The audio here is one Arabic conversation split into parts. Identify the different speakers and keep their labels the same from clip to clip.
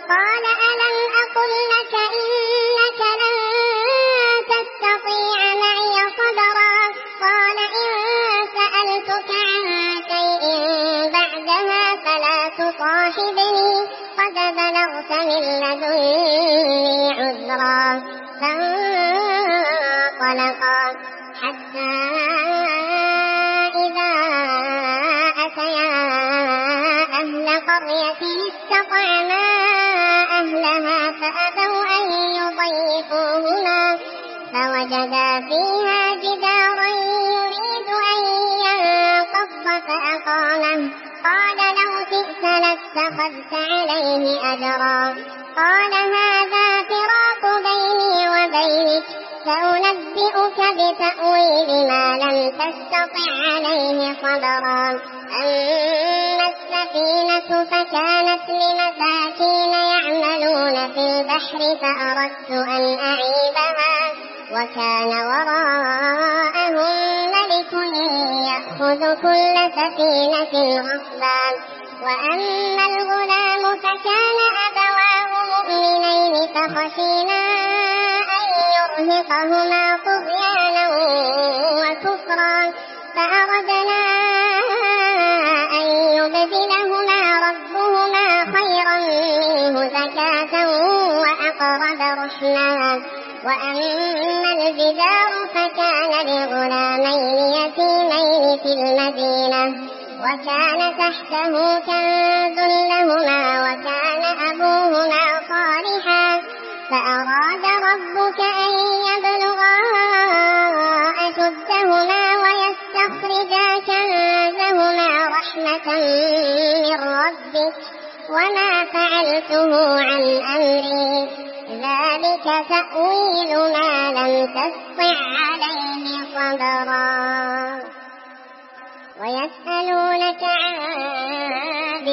Speaker 1: قال ألم أقل لك إنك لن تستطيع معي صبرا قال إن سألتك عن شيء بعدها فلا تصاحبني قد بلغت من لدني عذرا فانطلقا حتى إذا أتيا أهل قرية استطعما أهلها فأبوا أن يضيفوهما فوجدا فيها جدارا يريد أن ينقض فأقامه قال لو شئت لاتخذت عليه أجرا قال هذا فراق بيني وبينك سأنبئك بتأويل ما لم تستطع عليه صبرا أما السفينة فكانت لمساكين يعملون في البحر فأردت أن أعيبها وكان وراءهم ملك يأخذ كل سفينة غصبا وأما الغلام فكان أبواه مؤمنين فخشينا أن يرهقهما طغيانا وكفرا فأردنا أن يبدلهما ربهما خيرا منه زكاة وأقرب رحما وأما الجدار فكان لغلامين يتيمين في المدينة وكان تحته كنز لهما وكان أبوهما صالحا فأراد ربك أن يبلغا أشدهما ويستخرجا كنزهما رحمة من ربك وما فعلته عن أمري ذلك تأويل ما لم تستطع عليه صبرا ويسألونك عن ذي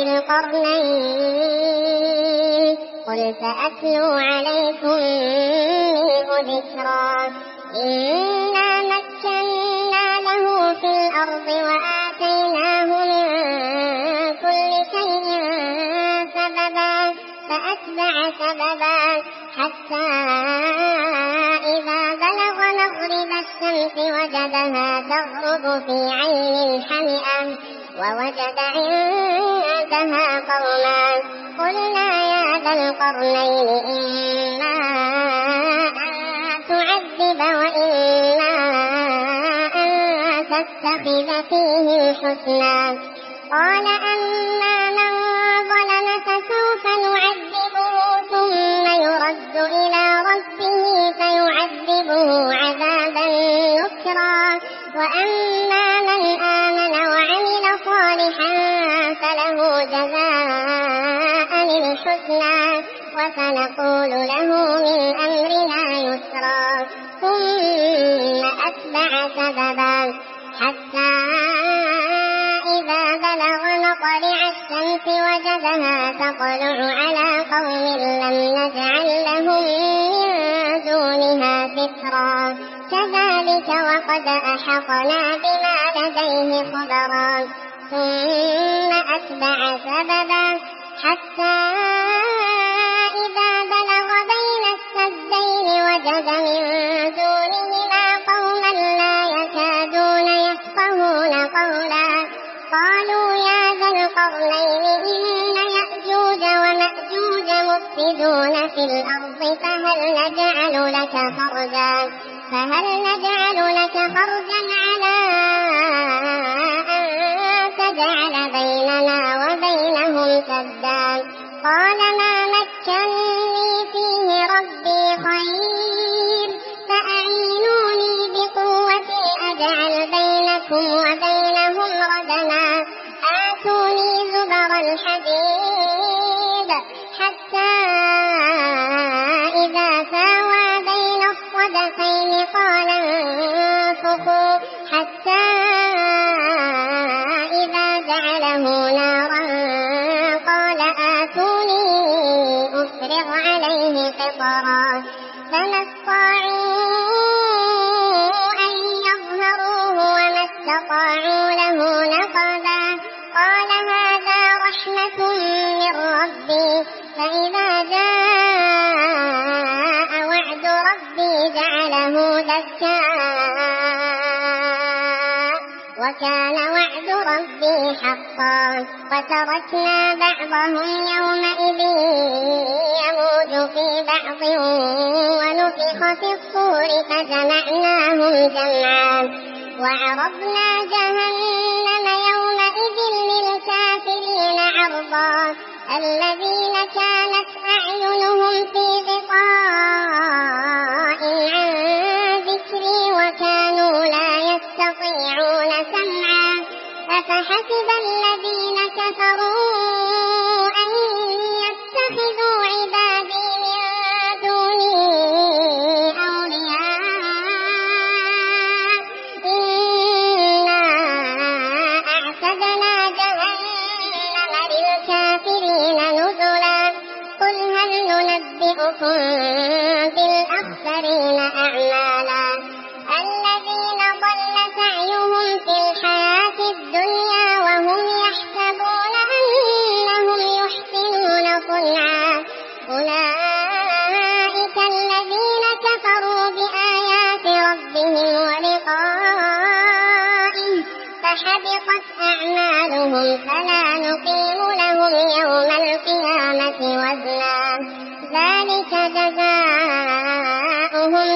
Speaker 1: القرنين قل سأتلو عليكم منه ذكرا إنا مكنا له في الأرض وآتيناه من كل شيء سببا فأتبع سببا حتى إذا بلغ مغرب الشمس وجدها تغرب في عين حمئة ووجد عندها قوما قلنا يا ذا القرنين إما أن تعذب وإما أن تتخذ فيهم حسنا قال أما من ظلم فسوف نعذبه ثم يرد إلى ربه فيعذبه عذابا نكرا وأما من آمن وعمل صالحا فله جزاء الحسنى وسنقول له من أمرنا يسرا ثم أتبع سببا حتى إذا بلغ مطلع الشمس وجدها تطلع على قوم لم نجعل لهم من دونها سترا كذلك وقد أحطنا بما لديه خبرا ثم أتبع سببا حتى إذا بلغ بين السدين وجد من دونهما قوما لا يكادون يفقهون قولا قالوا يا ذا القرنين إن يأجوج ومأجوج مفسدون في الأرض فهل نجعل لك خرجا على أن تجعل بيننا وبينهم سدا قال ما مكنني فيه ربي خير فأعينوني بقوة أجعل بينكم وبينهم ردما آتوني زبر الحديد حتى إذا ساوى بين الصدفين قال انفخوا حتى إذا جعله نارا قال آتوني أفرغ عليه قطرا فما استطاعوا أن يظهروه وما استطاعوا له نقبا قال هذا رحمة من ربي فإذا وكان وعد ربي حقا وتركنا بعضهم يومئذ يموج في بعض ونفخ في الصور فجمعناهم جمعا وعرضنا جهنم يومئذ للكافرين عرضا الذين كانت أعينهم في غطاء عن ذكري وكانوا لا يستطيعون سمعا أفحسب الذين كفروا أن يتخذوا عبادي من دوني أولياء إنا أعتدنا جهنم للكافرين نزلا قل هل ننبئكم بالأخسرين أعمالا الذين ضل سعيهم في الحياة الدنيا وهم يحسبون أنهم يحسنون صنعا أولئك الذين كفروا بآيات ربهم ولقائه فحبطت أعمالهم فلا نقيم لهم يوم القيامة وزنا ذلك جزاؤهم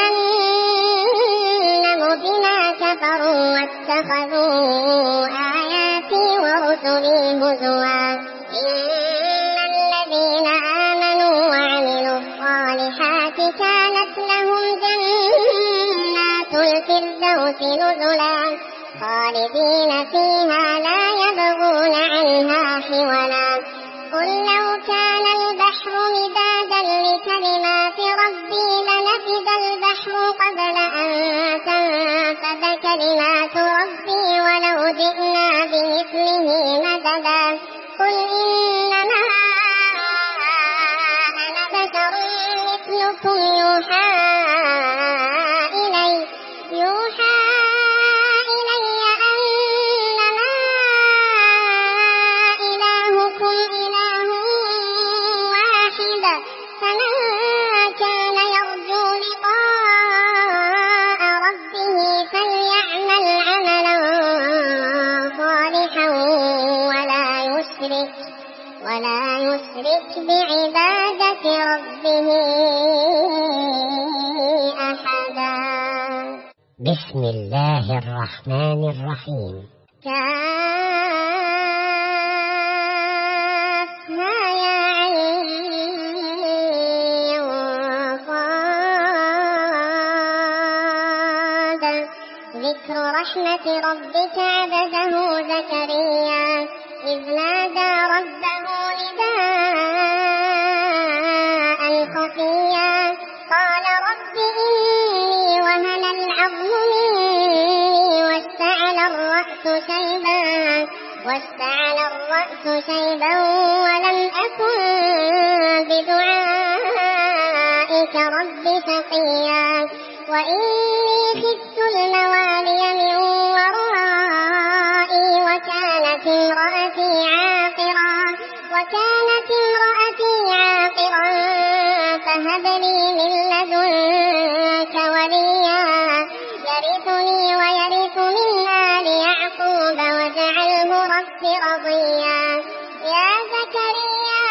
Speaker 1: جهنم بما كفروا واتخذوا آياتي ورسلي هزوا إن الذين آمنوا وعملوا الصالحات كانت لهم جنات الفردوس نزلا خالدين فيها لا يبغون عنها حولا قل لو كان البحر مدادا لكلمات ربي لنفد البحر قبل أن تنفد كلمات ربي ولو جئنا بمثله مددا قل إنما أنا بشر مثلكم يوحى إلي أنما إلهكم إله واحد فمن كان يرجو لقاء ربه فليعمل عملا صالحا ولا يشرك بعبادة ربه أحدا.
Speaker 2: بسم الله الرحمن الرحيم.
Speaker 1: كافها يا عين صاد ذكر رحمة ربك عبده زكريا إذ نادى ربه نداء خفيا قال رب إني وهن العظم مني واشتعل الرأس شيبا ولم أكن بدعائك رب شقيا وإني خفت الموالي من ورائي وكانت امرأتي عاقرا فهب لي من لدنك وليا يرثني ويرث من آل يعقوب واجعله رب رضيا يا زكريا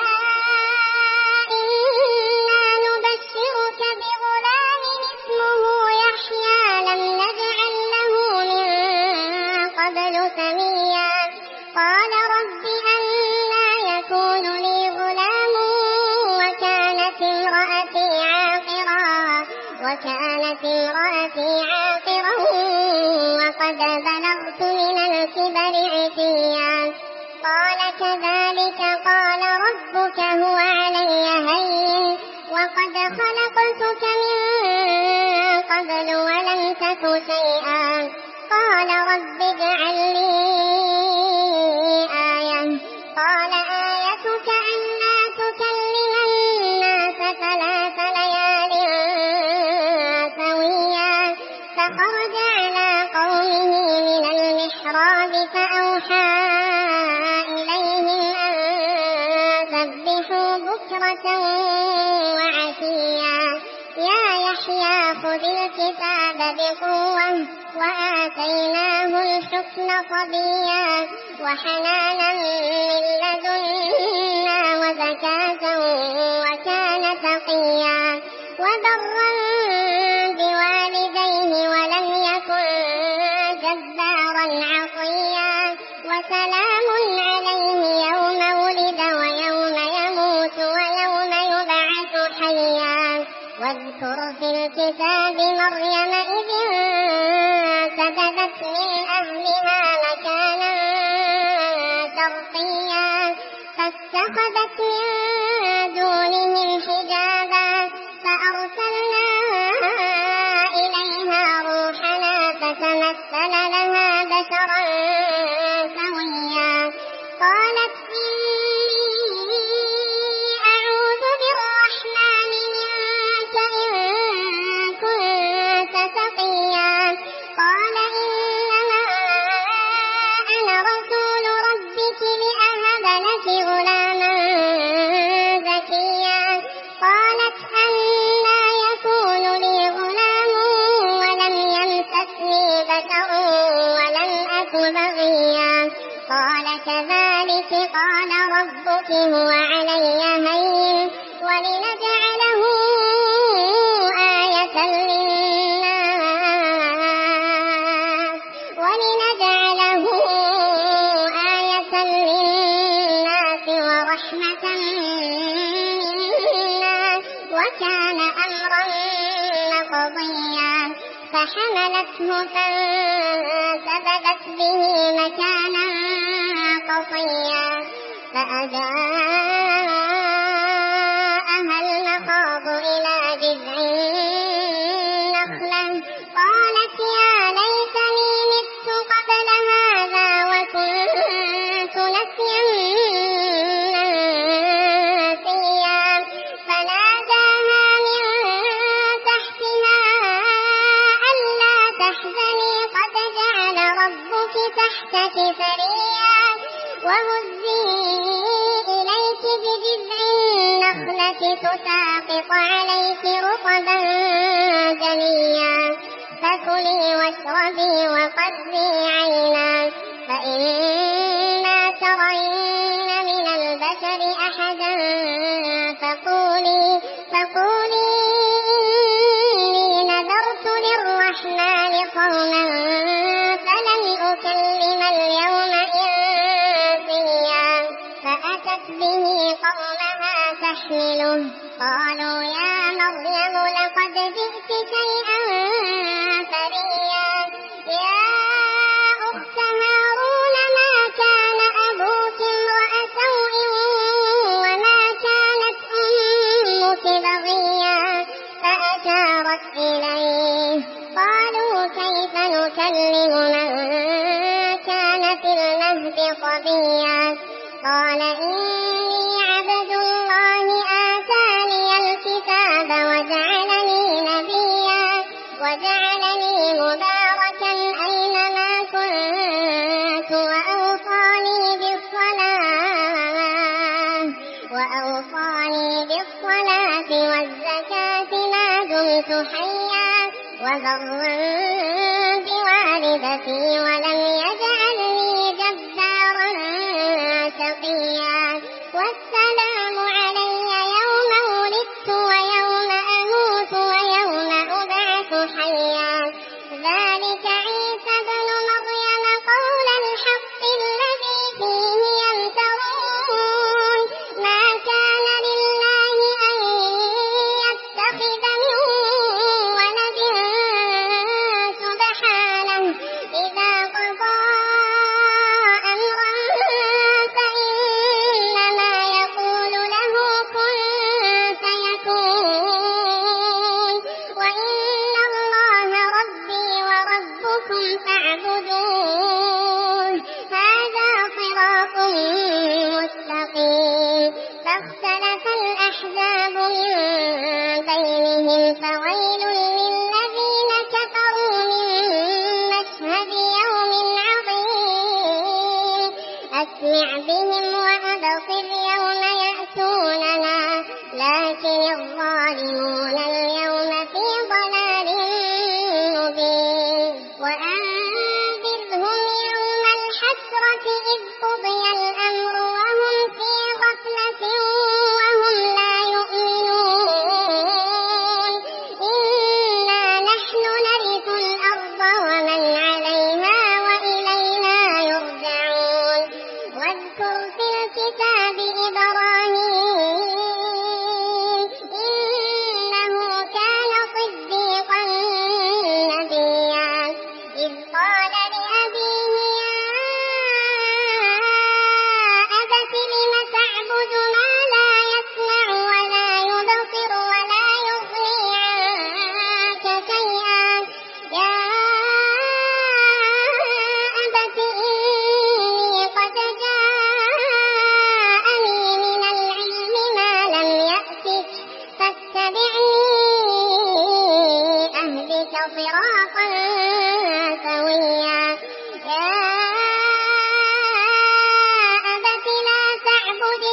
Speaker 1: إنا نبشرك بغلام اسمه يحيى لم نجعل له من قبل سميا قال رب أنى يكون لي غلام وكانت امرأتي عاقرا وقد بلغت من الكبر عتيا قال كذلك قال ربك هو علي هين وقد خلقتك من قبل ولم تك شيئا قال رب اجعل لي آية قال آيتك ألا تكلم الناس 3 ليال سويا فخرج على قومه من المحراب فأوحى إليهم أن سبحوا بكرة وعشيا يا يحيى خذ الكتاب بقوة وآتيناه الحكم صبيا وحنانا من لدنا وزكاة وكان تقيا وبرا بوالديه ولم يكن جبارا عصيا وسلام عليه يوم ولد ويوم يموت ويوم يبعث حيا واذكر في الكتاب مريم إذ انتبذت من أهلها مكانا شرقيا فاتخذت من دونهم حجابا فأرسلنا إليها روحنا فتمثل لها بشرا سويا قالت إني أعوذ بالرحمن منك إن كنت تقيا قال إنما أنا رسول ربك لأهب لك غلاما زكيا قالت أنى يكون لي غلام ولم يمسسني بشر ولم أك بغيا قال كذلك قال ربك هو علي هين ولنجعله آية للناس ورحمة منا وكان أمرا مقضيا فحملته فانتبذت به مكانا قصيا فأجاءها المخاض إلى جذع النخلة قالت يا ليتني مت قبل هذا وكنت نسيا منسيا فناداها من تحتها ألا تحزني قد جعل ربك تحتك سريا وهزي إليك بجذع النخلة تساقط عليك رطبا جنيا فكلي واشربي وقري عينا فإما ترين من البشر أحدا فقولي إني نذرت للرحمن صوما فلن أكلم اليوم إنسيا فأتت به قومها تحمله قالوا يا مريم لقد جئت شيئا فريا يا أخت هارون ما كان أبوك امرأ سوء وما كانت أمك بغيا فأشارت إليه قالوا كيف نكلم من كان في المهد صبيا قال إني عبد الله آتاني الكتاب وجعلني نبيا وجعلني مباركا أينما كنت وأوصاني بالصلاة والزكاة ما دمت حيا وبرا بوالدتي ولم يجعلني جبارا شقيا والسلام علي يوم ولدت ويوم أموت ويوم أبعث حيا ذلك عيسى بن مريم قول الحق الذي فيه يمترون ما كان لله أن يتخذ من ولد سبحانه إذا قضى أمرا فإنما يقول له كن فيكون وإن الله ربي وربكم فاعبدوه هذا صراط مستقيم فاختلف الأحزاب من بينهم فويل للذين كفروا من مشهد يوم عظيم أسمع بهم وأبصر يوم يأتوننا لكن الظالمون اليوم في ضلال صراطا سويا يا أبت لا تعبد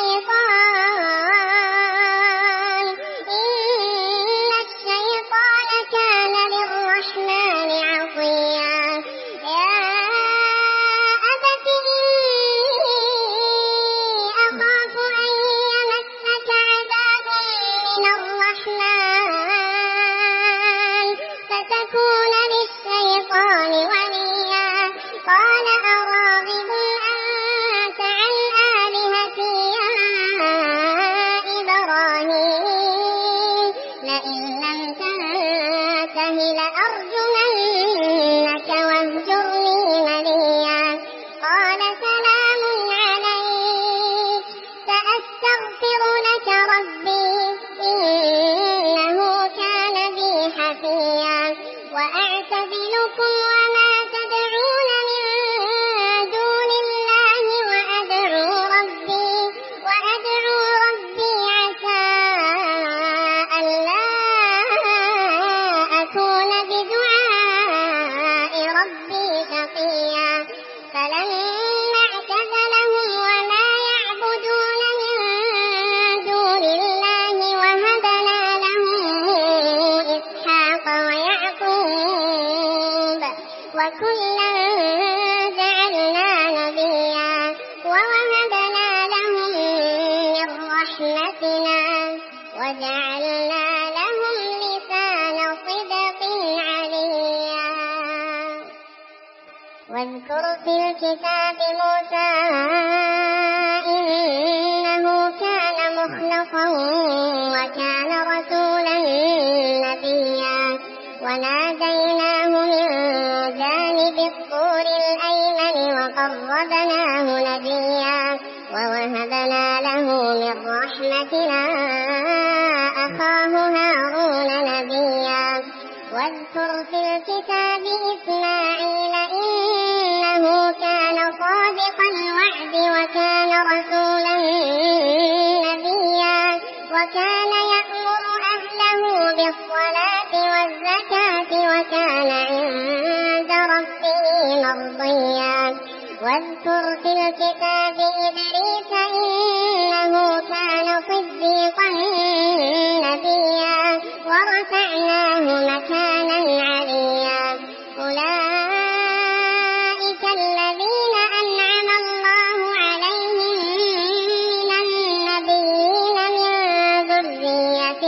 Speaker 1: الشيطان إن الشيطان كان للرحمن عصيا يا أبت إني أخاف أن يمسك عذاب من الرحمن فتكون للشيطان وليا قال أراغب أنت عن آلهتي يا إبراهيم لئن لم تنته لأرجمنك واهجرني مليا قال سلام عليك سأستغفر لك ربي إنه كان بي حفيا وأعتزلكم وما تدعون من دون الله وأدعو ربي عسى ألا أكون بدعاء ربي شقيا فلما اعتزلهم وما يعبدون من دون الله وهبنا له إسحاق ويعقوب وكلا جعلنا نبيا ووهبنا لهم من رحمتنا وجعلنا لهم لسان صدق عليا واذكر في الكتاب موسى إنه كان مخلصا وكان رسولا نبيا وناديناه من جانب الطور الأيمن وقربناه نبيا ووهبنا له من رحمتنا أخاه هارون نبيا واذكر في الكتاب إسماعيل إنه كان صادق الوعد وكان رسولا نبيا وكان يأمر أهله بالصلاة والزكاة وكان عند ربه مرضيا واذكر في الكتاب إدريس إنه كان صديقا نبيا ورفعناه مكانا عليا أولئك الذين أنعم الله عليهم من النبيين من ذرية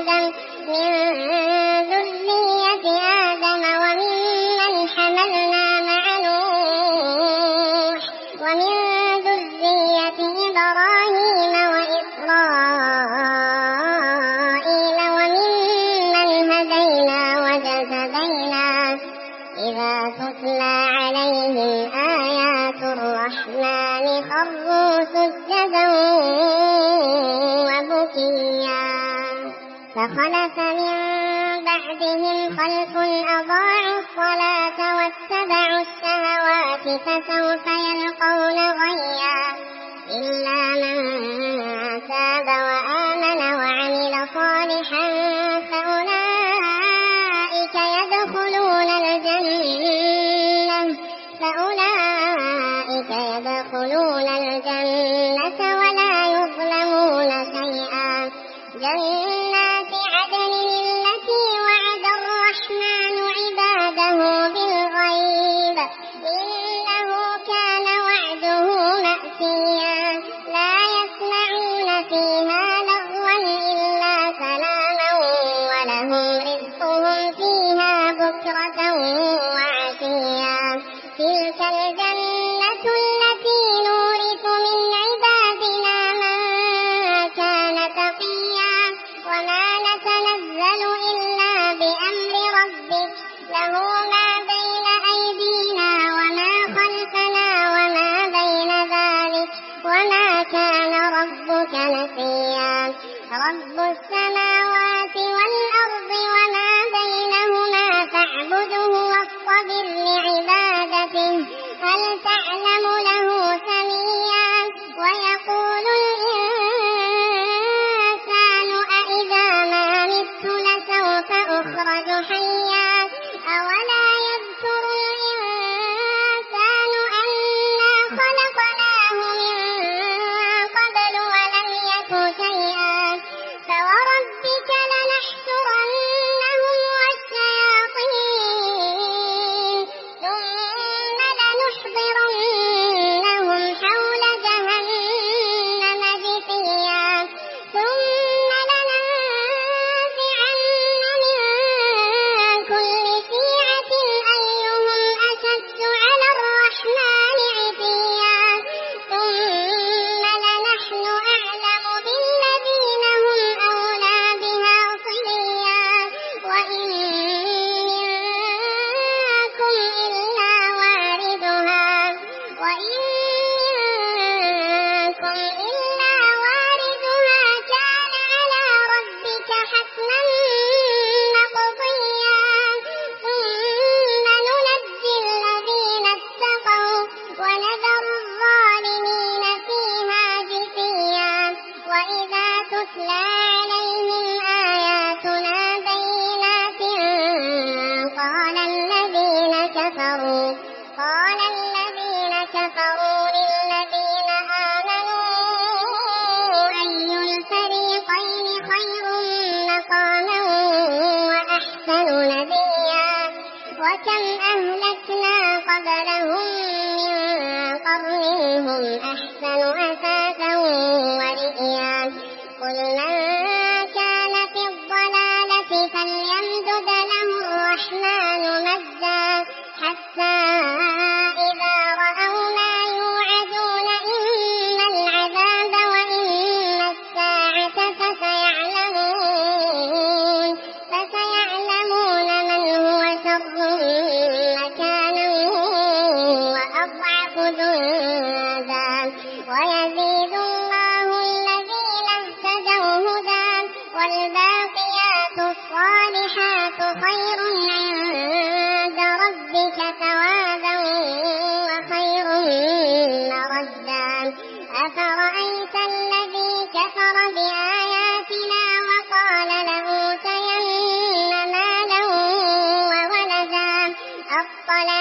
Speaker 1: آدم وممن حملنا مع نوح ومن ذرية إبراهيم وإسرائيل وممن هدينا واجتبينا إذا تتلى عليهم آيات الرحمن خروا سجدا وبكيا فخلف من بعدهم خلف أضاعوا الصلاة واتبعوا الشهوات فسوف يلقون غيا إلا من تاب وآمن وعمل صالحا فأولئك يدخلون الجنة ولا يظلمون شيئا جنات عدن التي وعد الرحمن عباده بالغيب إنه كان وعده مأتيا لا يسمعون فيها لغوا إلا سلاما ولهم رزقهم فيها بكرة وعشيا تلك الجنة التي نورث من عبادنا من كان تقيا وما نتنزل إلا بأمر ربك له ما بين أيدينا وما خلفنا وما بين ذلك وما كان ربك نسيا رب السماوات والأرض وما بينهما فاعبده واصطبر لعبادته هل تعلم له سميا ويقول الإنسان أإذا ما مت لسوف أخرج حيا فوربك لنحشرنهم والشياطين ثم لنحضرنهم حول جهنم جثيا ثم لننزعن من كل شيعة أيهم أشد على الرحمن عتيا ثم لنحن أعلم بالذين هم أولى بها صليا وإن منكم إلا واردها كان على ربك حتما مقضيا ثم ننجي الذين اتقوا ونذر الظالمين فيها جثيا وإذا تتلى عليهم آياتنا بينات قال الذين كفروا للذين آمنوا أي الفريقين خير مقاما وأحسن نديا وكم أهلكنا قبلهم من قرن هم أحسن أثاثا ورئيا قل من كان في الضلالة فليمدد له الرحمن مدا حتى إذا رأوا ما يوعدون إما العذاب وإما الساعة فسيعلمون من هو شر مكانا وأضعف جندا ويزيد الله الذين اهتدوا هدى والباقيات الصالحات خير عند ربك ثوابا وخير مردا أفرأيت الذي كفر بآياتنا وقال لأوتين مالا وولدا أطلع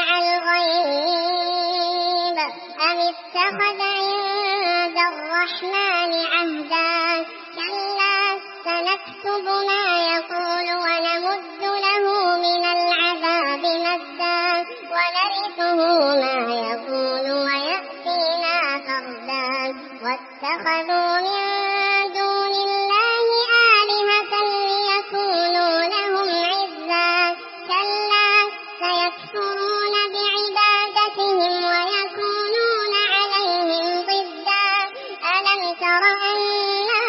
Speaker 1: الغيب أم اتخذ عند الرحمن عهدا كلا سنكتب ما يقول ونمد له من العذاب مدا ونرثه ما يقول ويأتينا فردا واتخذوا من دون الله آلهة ليكونوا لهم عزا كلا سيكفرون بعبادتهم ويكونون عليهم ضدا ألم تر أنا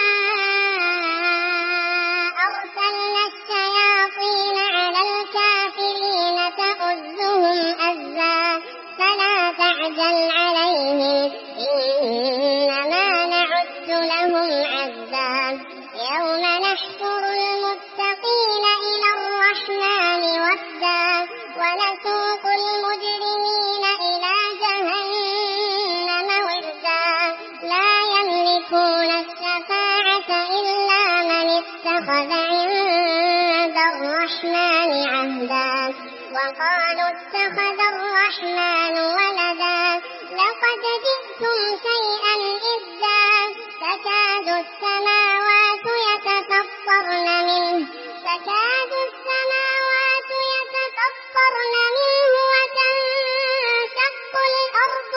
Speaker 1: أرسلنا الشياطين على الكافرين تؤزهم أزا فلا تعجل عليهم إنما نعد لهم عزا يوم نحشر المتقين إلى الرحمن وفدا ونسوق المجرمين إلى جهنم وردا لا يملكون الشفاعة إلا من اتخذ عند الرحمن عهدا وقالوا اتخذ الرحمن ولدا لقد جئتم شيئا إدا تكاد السماوات يتفطرن منه وتنشق الأرض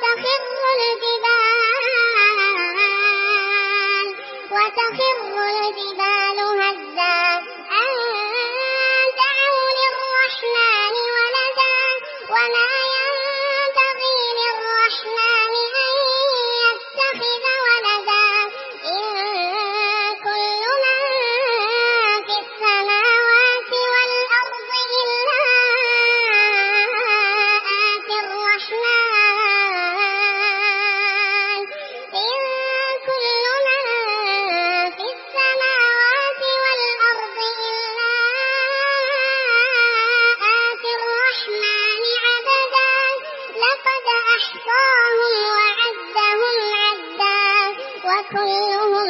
Speaker 1: وتخر الجبال هدا أن دعوا للرحمن ولدا وما ينبغي للرحمن أن يتخذ ولدا إن كل من في السماوات والأرض إلا آتي الرحمن إن كل من في السماوات والأرض إلا آتي الرحمن عبدا لقد أحصاهم وعدهم عدا وكلهم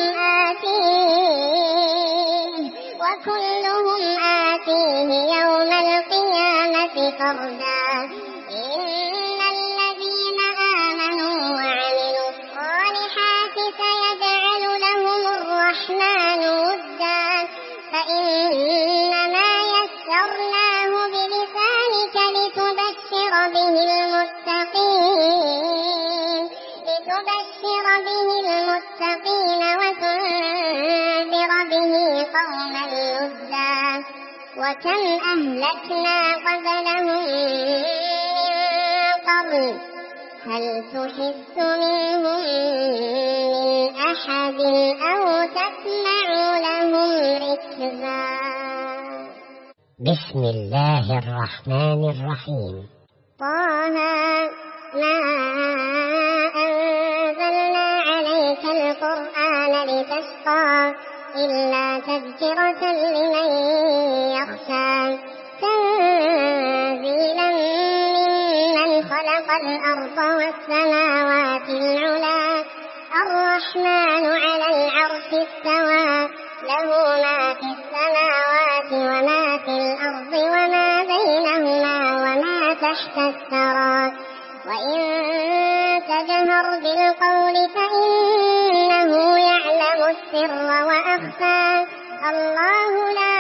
Speaker 1: آتيه يوم القيامة فردا إن الذين آمنوا وعملوا الصالحات سيجعل لهم الرحمن ودا فإنما يسرناه بلسانك لتبشر به المتقين وتنذر به قوما لدا وكم أهلكنا قبلهم من قرن هل تحس منهم من أحد أو تسمع لهم ركزا.
Speaker 2: بسم الله الرحمن الرحيم.
Speaker 1: طه ما أنزلنا عليك القرآن لتشقى إلا تذكرة لمن يخشى تنزيلا ممن خلق الأرض والسماوات العلى الرحمن على العرش استوى له ما في السماوات وما في الأرض وما بينهما وما تحت الثرى وإن تجهر بالقول فإنه يعلم السر وأخفى الله لا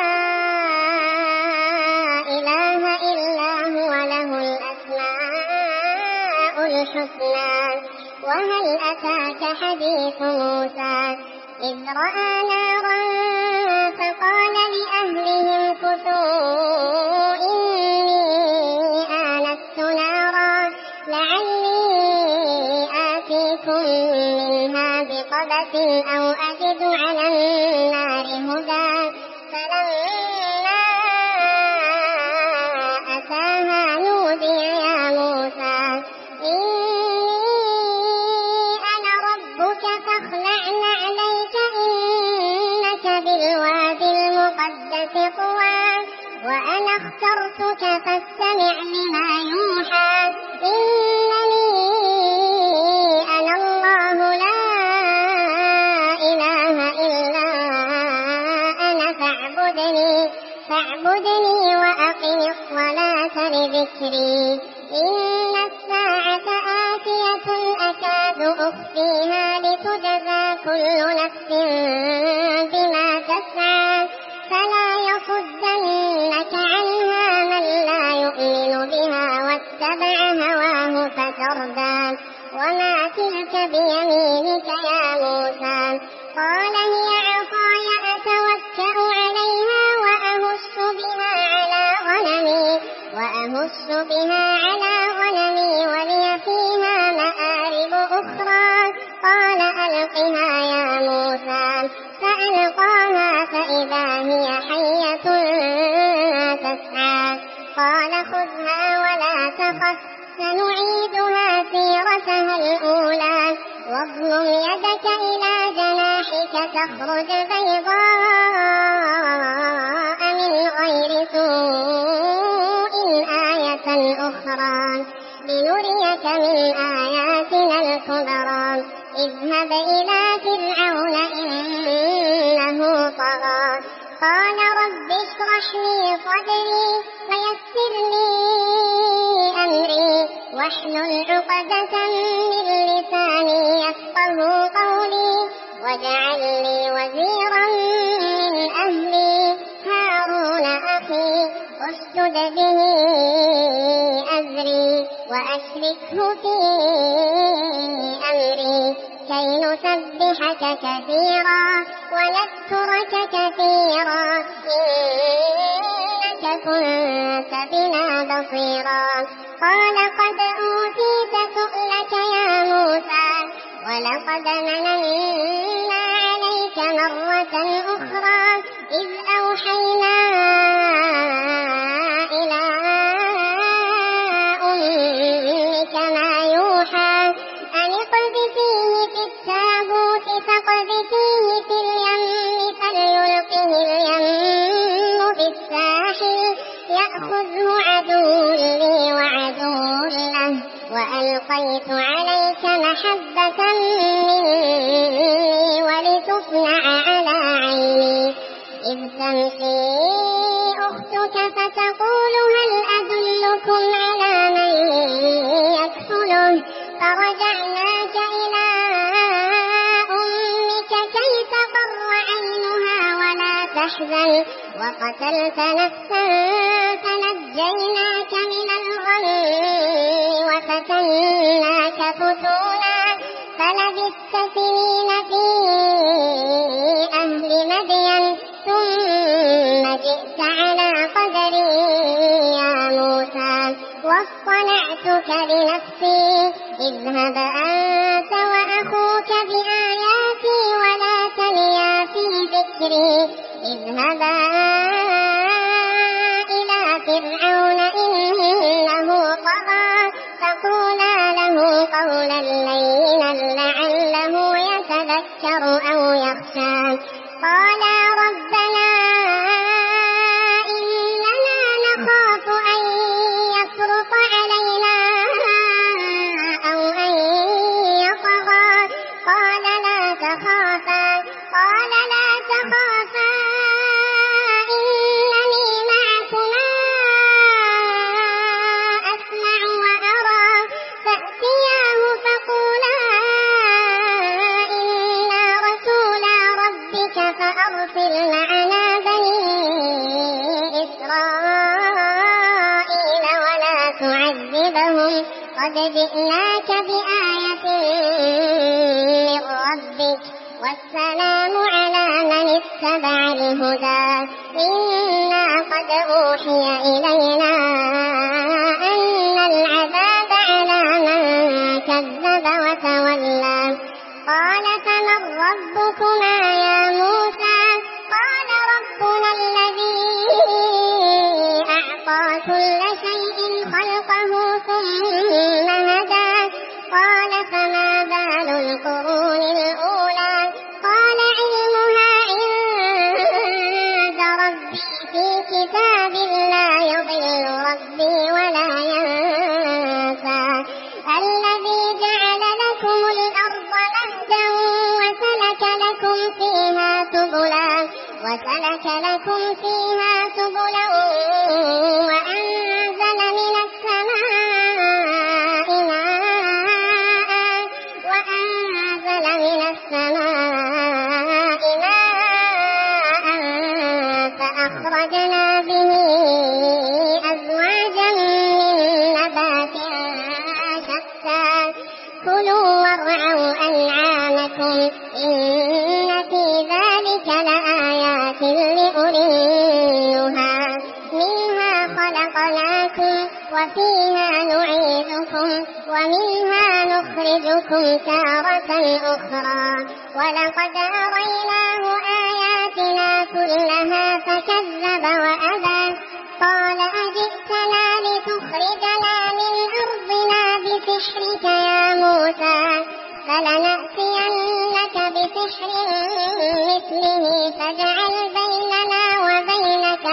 Speaker 1: إله إلا هو له الأسماء الحسنى. وهل أتاك حديث موسى إذ رأى نارا فقال لأهلهم كثوا إني آنست نارا لعلي آتيكم منها بقبس أو أجد على النار هدى فلما أتاها نودي يا موسى فاخلع عليك إنك بالوادي المقدس طوى وأنا اخترتك فاستمع لما يوحى إنني أنا الله لا إله إلا أنا فاعبدني وأقم الصلاة لذكري إن الساعة آتية أكاد أخفيها لتجزى كل نفس بما تسعى فلا يصدنك عنها من لا يؤمن بها واتبع هواه فتردى وما تلك بيمينك يا موسى قال هي عصاي أتوكأ عليها وأهش بها على غنمي ولي فيها مآرب أخرى قال ألقها يا موسى فألقاها فإذا هي حية تسعى قال خذها ولا تخف سنعيدها سيرتها الأولى واضمم يدك إلى جناحك تخرج بيضاء من غير سوء آية أخرى لنريك من آياتنا الكبرى اذهب إلى فرعون إنه طغى قال رب اشرح لي صدري ويسر لي أمري واحلل عقدة من لساني يفقه قولي واجعل لي وزيرا من أهلي هارون أخي اشدد به أزري وأشركه في أمري كي نسبحك كثيرا ونذكرك كثيرا إنك كنت بنا بصيرا قال قد أوتيت سؤلك يا موسى ولقد مننا عليك مرة أخرى إذ أوحينا إلى أمك ما يوحى أن اقذفيه في التابوت فاقذفيه في اليم فليلقه اليم بالساحل يأخذه عدو لي وعدو له وألقيت عليك محبة مني ولتصنع على عيني إذ تمشي أختك فتقول هل أدلكم على من يكفله فرجعناك إلى أمك كي تقر عينها ولا تحزن وقتلت نفسا فنجيناك من الغم وفتناك فتونا فلبثت سنين في أهل مدين ثم جئت على قدر يا موسى واصطنعتك لنفسي اذهب أنت وأخوك بآياتي ولا تنيا في ذكري اذهبا إلى فرعون إنه طغى فقولا له قولا لينا لعله يتذكر أو يخشى قالا ربنا إننا نخاف أن يفرط علينا أو أن يطغى قال لا تخافا إنني معكما أسمع وأرى فأتياه فقولا إنا رسولا ربك فأرسل معنا بني إسرائيل ولا تعذبهم قد جئناك بآية من ربك والسلام على من اتبع الهدى إنا قد أوحي إلينا أن العذاب على من كذب وتولى قال فمن ربكما يا موسى قال ربنا الذي أعطى كل شيء خلقه ثم هدى قال فما بال القرون الأولى قال علمها عند ربي في كتاب لا يضل ربي ولا ينسى الذي جعل لكم الأرض مهدا وسلك لكم فيها سبلا وأنزل من السماء ماء فأخرجنا به أزواجا من نبات شتى كلوا وارعوا أنعامكم إن في ذلك لآيات لأولي النهى منها خلقناكم وفيها نعيدكم ومنها نخرجكم تارة أخرى ولقد أريناه آياتنا كلها فكذب وأبى قال أجئتنا لتخرجنا من أرضنا بسحرك يا موسى فلنأتينك بسحر مثله فاجعل بيننا وبينك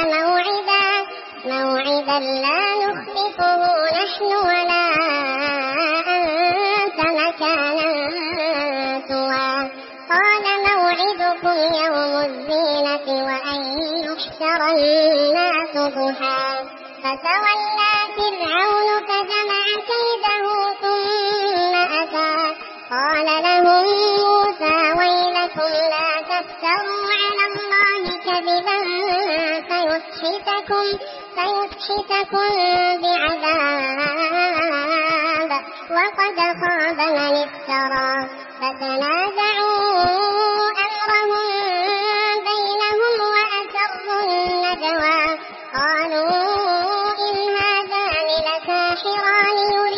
Speaker 1: موعدا لا نخلفه نحن ولا أنت مكانا سوى قال موعدكم يوم الزينة وأن يحشر الناس ضحى فتولى فرعون فجمع كيده ثم أتى قال لهم موسى ويلكم لا تفتروا على الله كذبا فيسحتكم بعذاب وقد خاب من افترى فتنازعوا أمرهم بينهم وأسروا النجوى قالوا إن هذان لساحران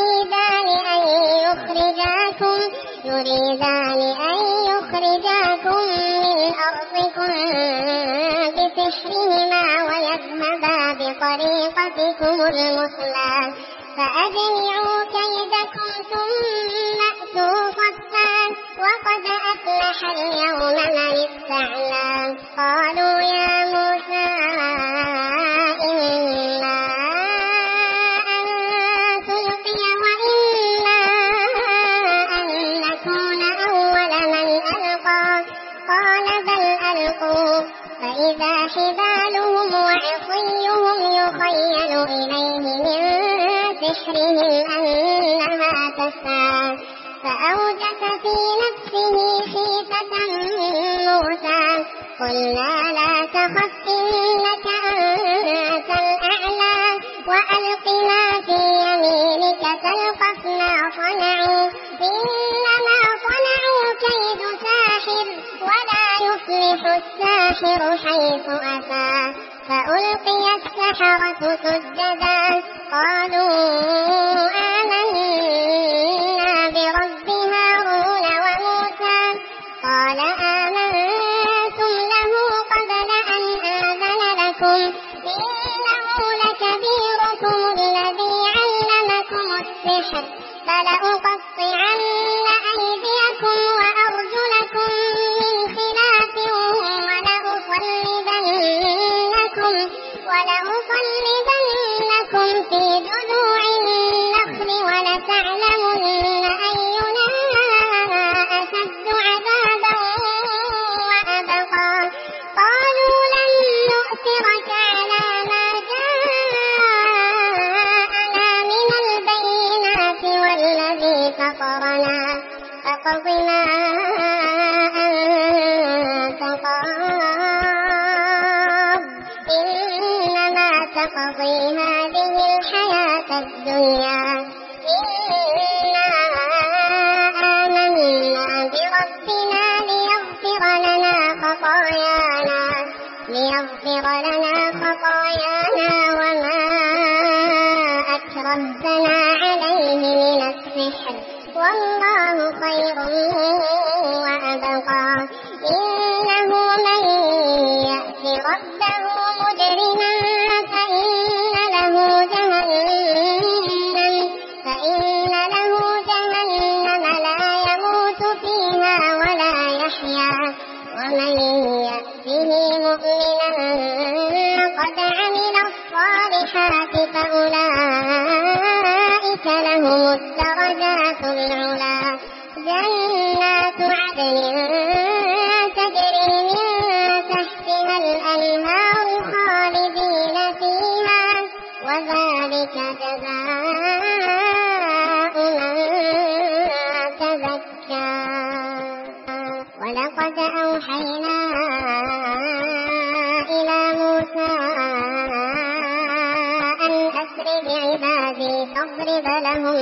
Speaker 1: يريدان أن يخرجاكم من أرضكم بسحرهما ويذهبا بطريقتكم المثلى فأجمعوا كيدكم ثم أتوا صفا وقد أفلح اليوم من استعلى قالوا يا موسى إما أن تلقي وإما أن نكون أول من ألقى قال بل ألقوا فإذا حبالهم وعصيهم يخيل إليه من سحرهم أنها تسعى فأوجس في نفسه خيفة موسى قلنا لا تخف وألق ما في يمينك تلقف ما صنعوا إنما صنعوا كيد ساحر ولا يفلح الساحر حيث أتى فألقي السحرة سجدا قالوا آمنا برب هارون وموسى قال آمنتم له قبل أن آذن لكم إنه لكبيركم الذي علمكم السحر فلأقطعن أيديكم وأرجلكم من خلاف ولأصلبنكم في جذوع النخل ولتعلمن أينا أشد عذابا وأبقى قالوا لن نؤثرك على ما جاءنا من البينات والذي فطرنا فاقض ما أنت قاض إنما تقضي هذه الحياة الدنيا إنا آمنا بربنا ليغفر لنا خطايانا وما أكرهتنا عليه من السحر والله خير وأبقى إنه من يأت ربه مجرما فإن له جهنم لا يموت فيها ولا يحيا ومن يأته مؤمنا قد عمل الصالحات فأولئك لهم الدرجات العلى جنات عدن تجري من تحتها الأنهار خالدين فيها وذلك جزاء من تزكى ولقد أوحينا إلى موسى أن أسر بعبادي فاضرب لهم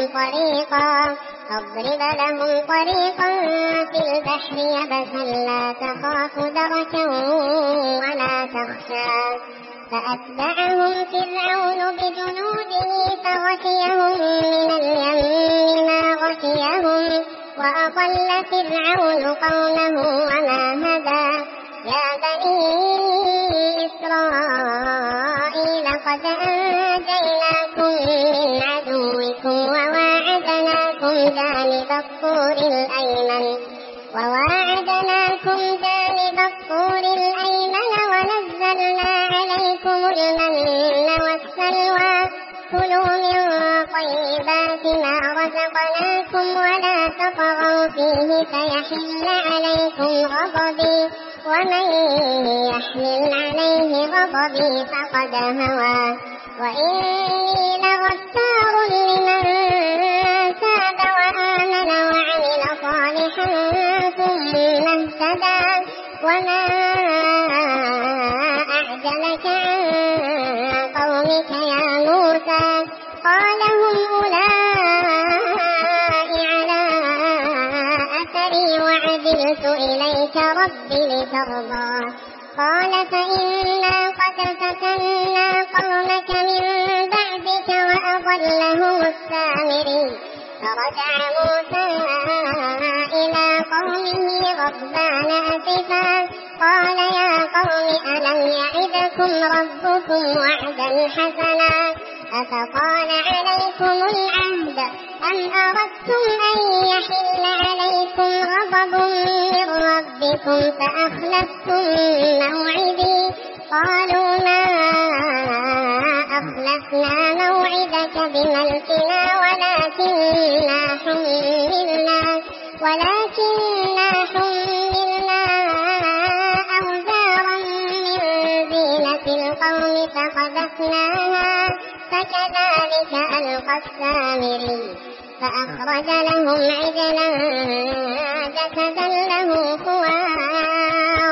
Speaker 1: طريقا في البحر يبسا لا تخاف دركا ولا تخشى فأتبعهم فرعون بجنوده فغشيهم من اليم ما غشيهم وأضل فرعون قومه وما هدى يا بني إسرائيل قد أنجيناكم من عدوكم وواعدناكم جانب الطور الأيمن ونزلنا عليكم المن والسلوى كلوا من طيبات ما رزقناكم ولا تطغوا فيه فيحل عليكم غضبي ومن يحمل عليه غضبي فقد هوى وإني لغفار لمن تاب وآمن وعمل صالحا ثم اهتدى وما أعجلك عن قومك يا موسى قال هم أولئك على أثري وعجلت إليك رب لترضى قال فإنا قد فتنا قومك من بعدك وأضلهم السامري فرجع موسى إلى قومه غضبان أسفا قال يا قوم ألم يعدكم ربكم وعدا حسنا أفطال عليكم العهد أم أردتم أن يحل عليكم غضب من ربكم فأخلفتم موعدي قالوا ما أخلفنا موعدك بملكنا ولكننا حملنا أوزارا من زينة القوم فقذفناها فكذلك ألقى السامري فأخرج لهم عجلا جسدا له خوار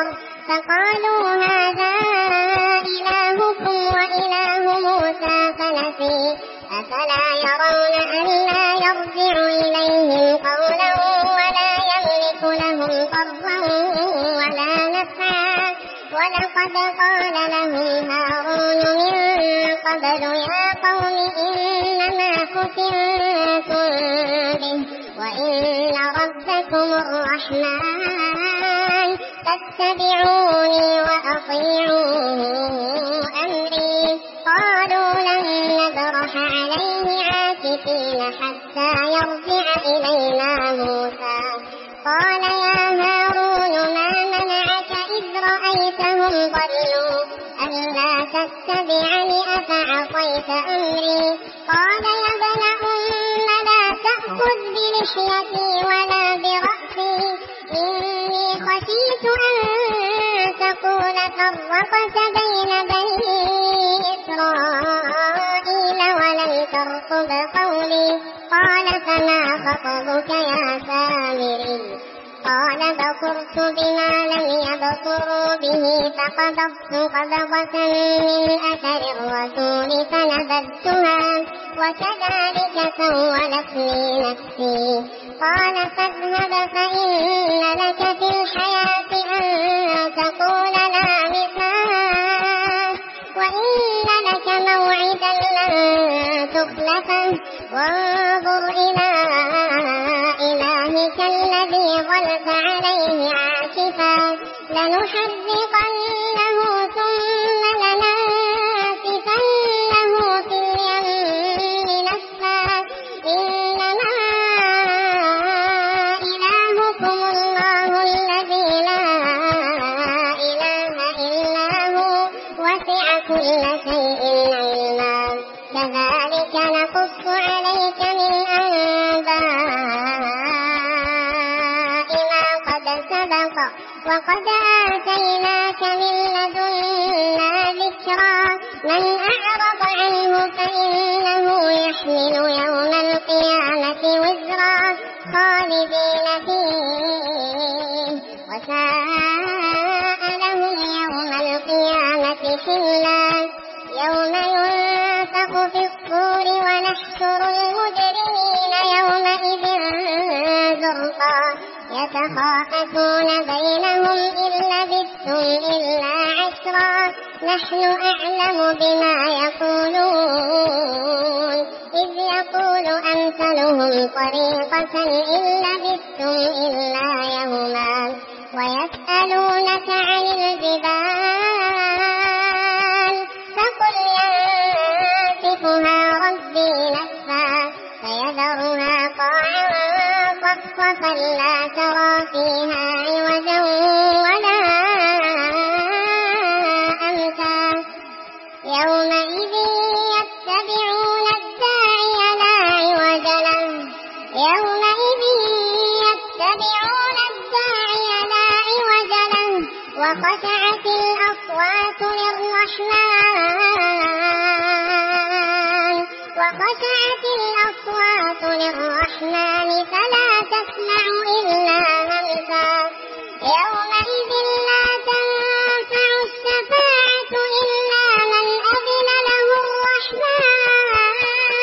Speaker 1: فقالوا هذا إلهكم وإله موسى فنسي ولقد قال لهم هارون من قبل يا قوم إنما فتنتم به وإن ربكم الرحمن فاتبعوني وأطيعوا أمري. قالوا لن نبرح عليه عاكفين حتى يرجع إلينا موسى. قال يا هارون ما منعك إذ رأيتهم ضلوا ألا تتبعني أفعصيت أمري. قال يا ابن أم لا تأخذ بلحيتي ولا برأسي إني خشيت أن تقول فرقت بين بني إسرائيل ولم ترقب قولي. قال فما خطبك يا سامري؟ قال بصرت بما لم يبصروا به فقبضت قبضة من أثر الرسول فنبذتها وكذلك سولت لي نفسي. قال فاذهب فإن لك في الحياة أن تقول لا مساس وإن لك موعدا لن تخلفه وانظر إلى إلهك الذي ظلت عليه عاكفا لنحرقنه ثم لننسفنه في اليم نسفا. إنما إلهكم الله الذي لا إله إلا هو وسع كل شيء علما. كذلك نقص عليك من أنباء ما قد سبق وقد آتيناك من لدنا ذكرا. من أعرض عنه فإنه يحمل يوم القيامة وزرا خالدين فيه وساء لهم يوم القيامة حملا. يوم ينفخ في الصور ونحشر المجرمين يومئذ زرقا يتخافتون بينهم إن لبثتم إلا عشرا نحن أعلم بما يقولون إذ يقول أمثلهم طريقة إن لبثتم إلا يوما. ويسألونك عن الجبال فقل ينسفها ربي نسفا فيذرها قاعا صفصفا لا ترى فيها عوجا ولا أمتا. يومئذ يتبعون الداعي لا عوج له وخشعت الأصوات للرحمن فلا تسمع إلا همسا. يومئذ لا تنفع الشفاعة إلا من أذن له الرحمن.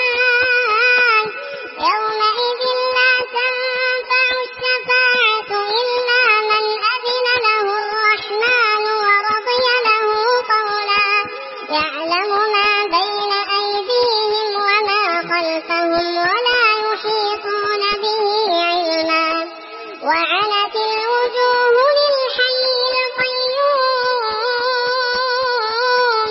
Speaker 1: يومئذ لا تنفع الشفاعة إلا من أذن له الرحمن ورضي له قولا. يعلم ما بين أيديهم وما خلفهم ولا يحيطون به علما. وعنت الوجوه للحي القيوم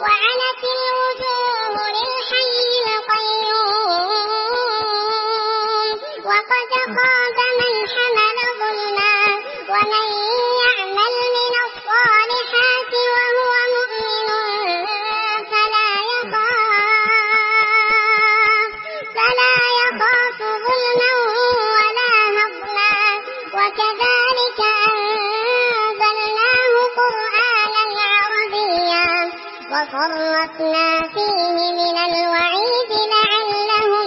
Speaker 1: وقد خاب من حمل ظلما. ومن يعمل من الصالحات وهو مؤمن فلا يخاف ظلما ولا هضما. وكذلك أنزلناه قرآنا عربيا وصرفنا فيه من الوعيد لعلهم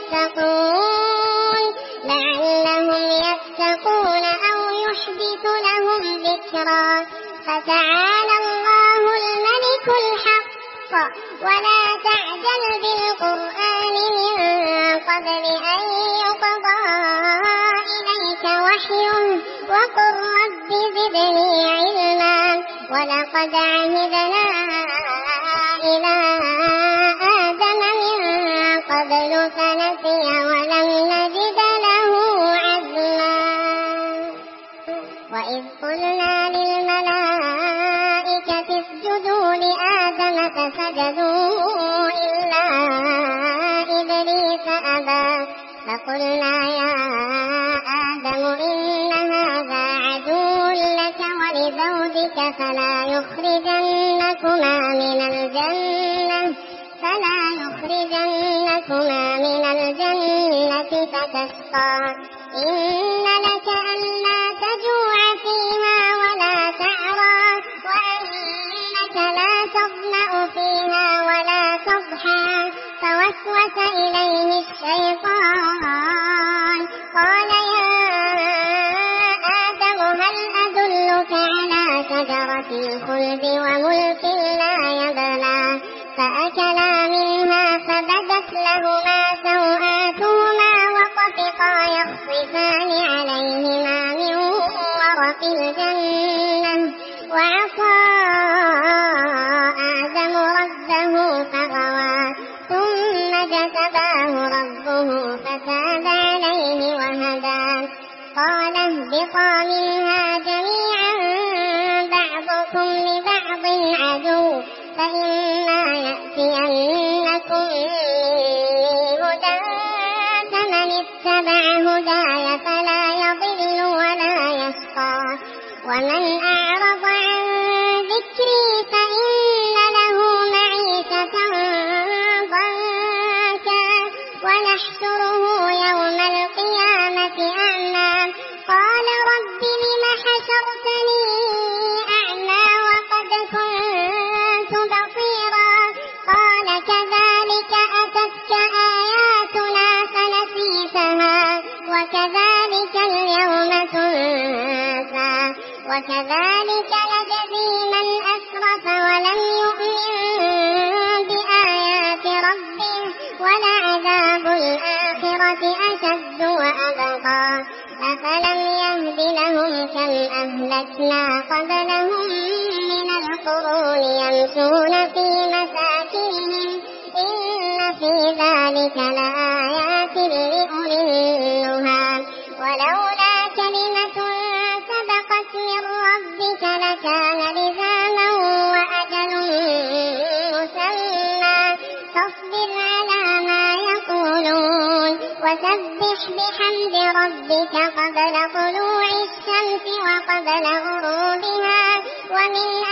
Speaker 1: يتقون أو يحدث لهم ذكرا. فتعالى الله الملك الحق ولا تعجل بالقرآن من قبل أن يقضى إليك وحيه وقل رب زدني علما. ولقد ولقد عهدنا إلى آدم من قبل فنسي ولم نجد له عزما وإذ قلنا للملائكة اسجدوا لآدم فسجدوا إلا إبليس أبى فقلنا يا آدم إن هذا عدو لك ولزوجك فلا يخرجنكما من الجنة فتشقى إن لك ألا تجوع فيها ولا تعرى وأنك لا تظمأ فيها ولا تضحى فوسوس إليه الشيطان قال يا آدم هل أدلك على شجرة الخلد وملك لا يبلى فأكلا منها فبدت لهما سوآتهما وطفقا يخصفان عليهما من ورق الجنة وعصى آدم ربه فغوى ثم اجتباه ربه فتاب عليه وهدى قال اهبطا منها جميعا بعضكم لبعض عدو فإما يأتينكم هدى فمن اتبع هداي فلا يضل ولا يشقى ومن أعرض عن ذكري فإن له معيشة ضنكا ونحشره يوم القيامة أعمى قال رب لم حشرتني أعمى وقد كنت بصيرا قال كذلك أتتك آياتنا فنسيتها وكذلك اليوم تنسى وكذلك نجزي من أسرف ولم يؤمن بآيات ربه ولعذاب الآخرة أشد وأبقى أفلم يهد لهم كم أهلكنا قبلهم من القرون يمشون في مساكنهم إن في ذلك لآيات لأولي النهى ولولا كلمة سبقت من ربك لكان لزاما وأجل مسمى فاصبر على ما يقولون وسبح بحمد ربك قبل طلوع الشمس وقبل غروبها ومن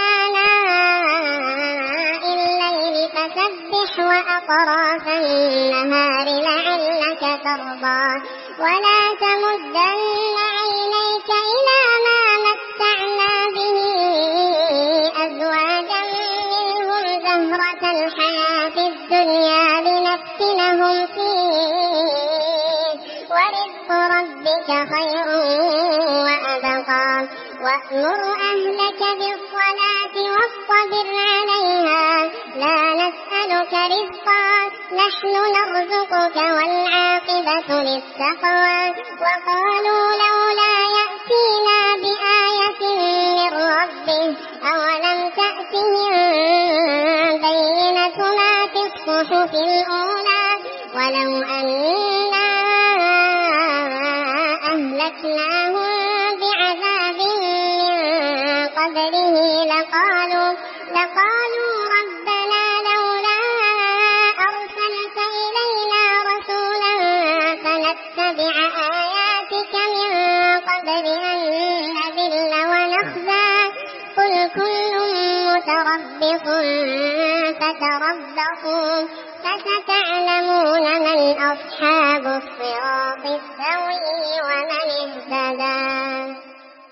Speaker 1: آناء الليل فسبح وأطراف النهار لعلك ترضى ولا تمدن عينيك إلى ما متعنا به أزواجا منهم زهرة الحياة الدنيا لنفتنهم فيه ورزق ربك خير وأبقى وأمر أهلك بالصلاة واصطبر عليها لا نسألك رزقا نحن نرزقك والعاقبة للتقوى وقالوا لولا يأتينا بآية من ربه أولم تأتهم بينة ما في الصحف الأولى ولو أنا أهلكناهم بعذاب من قبله لقالوا ربنا لولا أرسلت إلينا رسولا فنتبع آياتك من قبل أن نذل ونخزى قل كل متربص فتربصوا فستعلمون من أصحاب الصراط السوي ومن اهتدى.